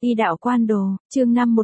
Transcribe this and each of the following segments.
Y đạo quan đồ, chương 5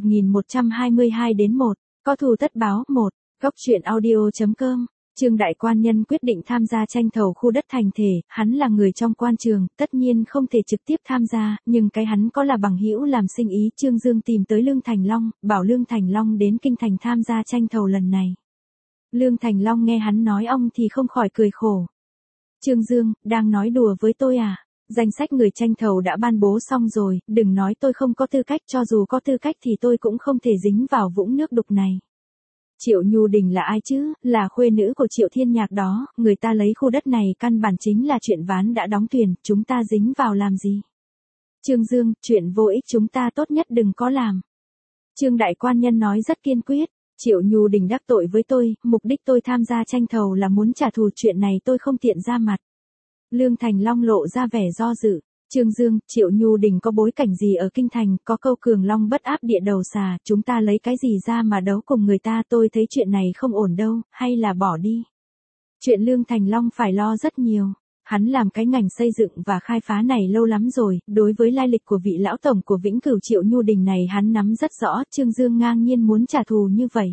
1122 đến 1, có thù tất báo 1, góc truyện audio.com. Trương đại quan nhân quyết định tham gia tranh thầu khu đất thành thể, hắn là người trong quan trường, tất nhiên không thể trực tiếp tham gia, nhưng cái hắn có là bằng hữu làm sinh ý. Trương Dương tìm tới Lương Thành Long, bảo Lương Thành Long đến kinh thành tham gia tranh thầu lần này. Lương Thành Long nghe hắn nói ông thì không khỏi cười khổ. Trương Dương, đang nói đùa với tôi à? Danh sách người tranh thầu đã ban bố xong rồi, đừng nói tôi không có tư cách, cho dù có tư cách thì tôi cũng không thể dính vào vũng nước đục này. Triệu Nhu Đình là ai chứ, là khuê nữ của Triệu Thiên Nhạc đó, người ta lấy khu đất này căn bản chính là chuyện ván đã đóng thuyền, chúng ta dính vào làm gì? Trương Dương, chuyện vô ích chúng ta tốt nhất đừng có làm. Trương đại quan nhân nói rất kiên quyết, Triệu Nhu Đình đắc tội với tôi, mục đích tôi tham gia tranh thầu là muốn trả thù, chuyện này tôi không tiện ra mặt. Lương Thành Long lộ ra vẻ do dự. Trương Dương, Triệu Nhu Đình có bối cảnh gì ở kinh thành, có câu cường long bất áp địa đầu xà, chúng ta lấy cái gì ra mà đấu cùng người ta, tôi thấy chuyện này không ổn đâu, hay là bỏ đi. Chuyện Lương Thành Long phải lo rất nhiều. Hắn làm cái ngành xây dựng và khai phá này lâu lắm rồi, đối với lai lịch của vị lão tổng của Vĩnh Cửu Triệu Nhu Đình này hắn nắm rất rõ. Trương Dương ngang nhiên muốn trả thù như vậy.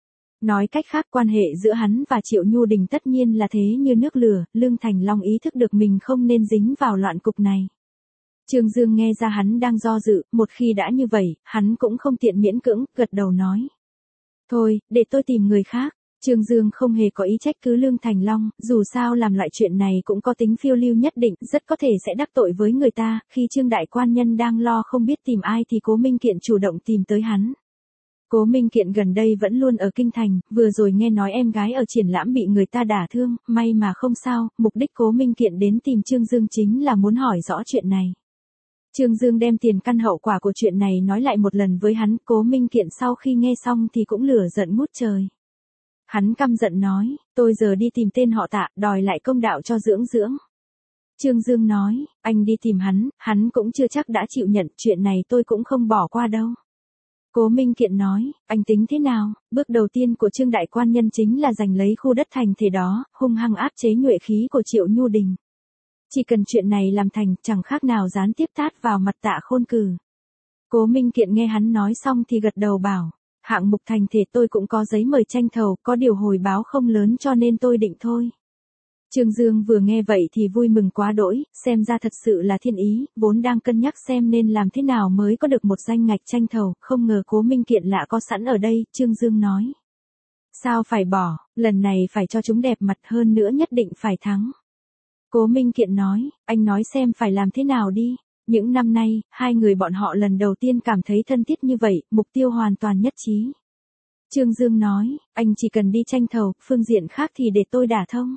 Nói cách khác, quan hệ giữa hắn và Triệu Nhu Đình tất nhiên là thế như nước lửa. Lương Thành Long ý thức được mình không nên dính vào loạn cục này. Trương Dương nghe ra hắn đang do dự, một khi đã như vậy, hắn cũng không tiện miễn cưỡng, gật đầu nói. Thôi, để tôi tìm người khác. Trương Dương không hề có ý trách cứ Lương Thành Long, dù sao làm loại chuyện này cũng có tính phiêu lưu nhất định, rất có thể sẽ đắc tội với người ta. Khi Trương đại quan nhân đang lo không biết tìm ai thì Cố Minh Kiện chủ động tìm tới hắn. Cố Minh Kiện gần đây vẫn luôn ở kinh thành, vừa rồi nghe nói em gái ở triển lãm bị người ta đả thương, may mà không sao. Mục đích Cố Minh Kiện đến tìm Trương Dương chính là muốn hỏi rõ chuyện này. Trương Dương đem tiền căn hậu quả của chuyện này nói lại một lần với hắn. Cố Minh Kiện sau khi nghe xong thì cũng lửa giận ngút trời. Hắn căm giận nói, tôi giờ đi tìm tên họ Tạ, đòi lại công đạo cho Dưỡng Dưỡng. Trương Dương nói, anh đi tìm hắn cũng chưa chắc đã chịu nhận, chuyện này tôi cũng không bỏ qua đâu. Cố Minh Kiện nói, anh tính thế nào? Bước đầu tiên của Trương đại quan nhân chính là giành lấy khu đất thành thể đó, hung hăng áp chế nhuệ khí của Triệu Nhu Đình. Chỉ cần chuyện này làm thành, chẳng khác nào gián tiếp tát vào mặt Tạ Khôn Cử. Cố Minh Kiện nghe hắn nói xong thì gật đầu bảo, hạng mục thành thể tôi cũng có giấy mời tranh thầu, có điều hồi báo không lớn cho nên tôi định thôi. Trương Dương vừa nghe vậy thì vui mừng quá đỗi, xem ra thật sự là thiên ý, vốn đang cân nhắc xem nên làm thế nào mới có được một danh ngạch tranh thầu, không ngờ Cố Minh Kiện lạ có sẵn ở đây. Trương Dương nói, sao phải bỏ, lần này phải cho chúng đẹp mặt, hơn nữa nhất định phải thắng. Cố Minh Kiện nói, anh nói xem phải làm thế nào đi. Những năm nay, hai người bọn họ lần đầu tiên cảm thấy thân thiết như vậy, mục tiêu hoàn toàn nhất trí. Trương Dương nói, anh chỉ cần đi tranh thầu, phương diện khác thì để tôi đả thông.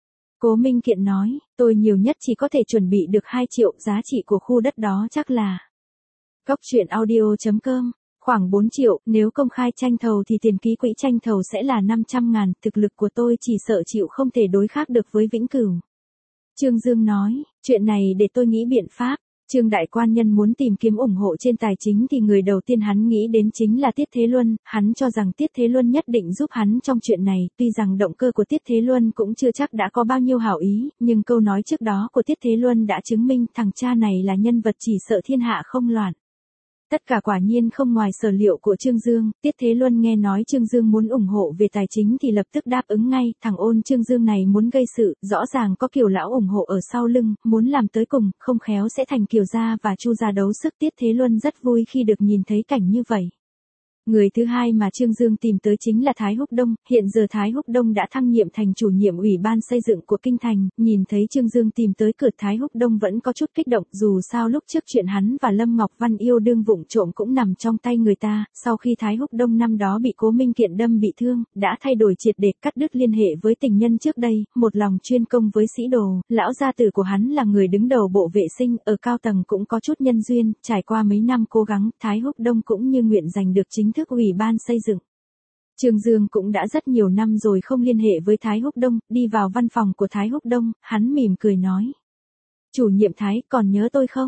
Cố Minh Kiện nói, tôi nhiều nhất chỉ có thể chuẩn bị được 2 triệu, giá trị của khu đất đó chắc là. Góc truyện audio.com, khoảng 4 triệu, nếu công khai tranh thầu thì tiền ký quỹ tranh thầu sẽ là 500.000, thực lực của tôi chỉ sợ chịu không thể đối kháng được với Vĩnh Cửu. Trương Dương nói, chuyện này để tôi nghĩ biện pháp. Trương đại quan nhân muốn tìm kiếm ủng hộ trên tài chính thì người đầu tiên hắn nghĩ đến chính là Tiết Thế Luân, hắn cho rằng Tiết Thế Luân nhất định giúp hắn trong chuyện này, tuy rằng động cơ của Tiết Thế Luân cũng chưa chắc đã có bao nhiêu hảo ý, nhưng câu nói trước đó của Tiết Thế Luân đã chứng minh thằng cha này là nhân vật chỉ sợ thiên hạ không loạn. Tất cả quả nhiên không ngoài sở liệu của Trương Dương. Tiết Thế Luân nghe nói Trương Dương muốn ủng hộ về tài chính thì lập tức đáp ứng ngay. Thằng ôn Trương Dương này muốn gây sự, rõ ràng có Kiều lão ủng hộ ở sau lưng, muốn làm tới cùng, không khéo sẽ thành Kiều gia và Chu gia đấu sức. Tiết Thế Luân rất vui khi được nhìn thấy cảnh như vậy. Người thứ hai mà Trương Dương tìm tới chính là Thái Húc Đông, hiện giờ Thái Húc Đông đã thăng nhiệm thành chủ nhiệm ủy ban xây dựng của kinh thành, nhìn thấy Trương Dương tìm tới cửa Thái Húc Đông vẫn có chút kích động, dù sao lúc trước chuyện hắn và Lâm Ngọc Văn yêu đương vụng trộm cũng nằm trong tay người ta, sau khi Thái Húc Đông năm đó bị Cố Minh Kiện đâm bị thương, đã thay đổi triệt để, cắt đứt liên hệ với tình nhân trước đây, một lòng chuyên công với sĩ đồ, lão gia tử của hắn là người đứng đầu bộ vệ sinh, ở cao tầng cũng có chút nhân duyên, trải qua mấy năm cố gắng, Thái Húc Đông cũng như nguyện giành được chính thức ủy ban xây dựng. Trương Dương cũng đã rất nhiều năm rồi không liên hệ với Thái Húc Đông, đi vào văn phòng của Thái Húc Đông, hắn mỉm cười nói. Chủ nhiệm Thái, còn nhớ tôi không?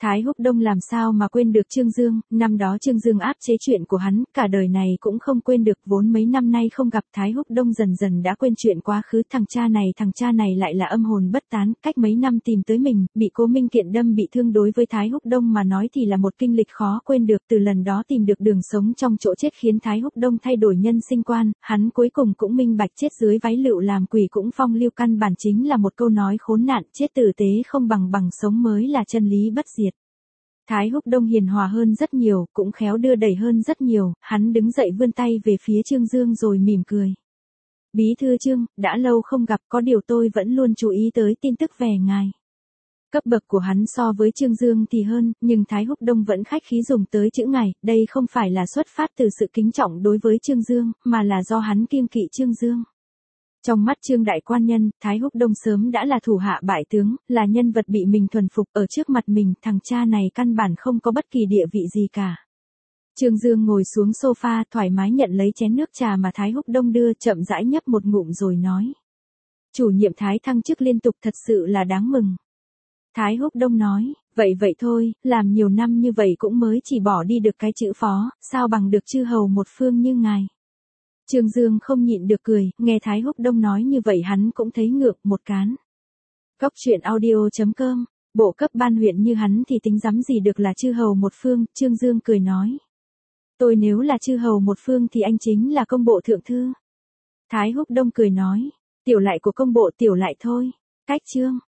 Thái Húc Đông làm sao mà quên được Trương Dương, năm đó Trương Dương áp chế chuyện của hắn, cả đời này cũng không quên được, vốn mấy năm nay không gặp Thái Húc Đông dần dần đã quên chuyện quá khứ, thằng cha này lại là âm hồn bất tán, cách mấy năm tìm tới mình, bị Cố Minh Kiện đâm bị thương, đối với Thái Húc Đông mà nói thì là một kinh lịch khó quên được, từ lần đó tìm được đường sống trong chỗ chết khiến Thái Húc Đông thay đổi nhân sinh quan, hắn cuối cùng cũng minh bạch chết dưới váy lựu làm quỷ cũng phong lưu, căn bản chính là một câu nói khốn nạn, chết tử tế không bằng sống mới là chân lý bất diệt. Thái Húc Đông hiền hòa hơn rất nhiều, cũng khéo đưa đẩy hơn rất nhiều, hắn đứng dậy vươn tay về phía Trương Dương rồi mỉm cười. Bí thư Trương, đã lâu không gặp, có điều tôi vẫn luôn chú ý tới tin tức về ngài. Cấp bậc của hắn so với Trương Dương thì hơn, nhưng Thái Húc Đông vẫn khách khí dùng tới chữ ngài, đây không phải là xuất phát từ sự kính trọng đối với Trương Dương, mà là do hắn kiêng kỵ Trương Dương. Trong mắt Trương đại quan nhân, Thái Húc Đông sớm đã là thủ hạ bại tướng, là nhân vật bị mình thuần phục, ở trước mặt mình, thằng cha này căn bản không có bất kỳ địa vị gì cả. Trương Dương ngồi xuống sofa, thoải mái nhận lấy chén nước trà mà Thái Húc Đông đưa, chậm rãi nhấp một ngụm rồi nói. Chủ nhiệm Thái thăng chức liên tục thật sự là đáng mừng. Thái Húc Đông nói, vậy thôi, làm nhiều năm như vậy cũng mới chỉ bỏ đi được cái chữ phó, sao bằng được chư hầu một phương như ngài. Trương Dương không nhịn được cười, nghe Thái Húc Đông nói như vậy hắn cũng thấy ngượng một cán. Cóc truyện audio.com, bộ cấp ban huyện như hắn thì tính dám gì được là chư hầu một phương, Trương Dương cười nói. Tôi nếu là chư hầu một phương thì anh chính là công bộ thượng thư. Thái Húc Đông cười nói, tiểu lại của công bộ tiểu lại thôi, cách Trương.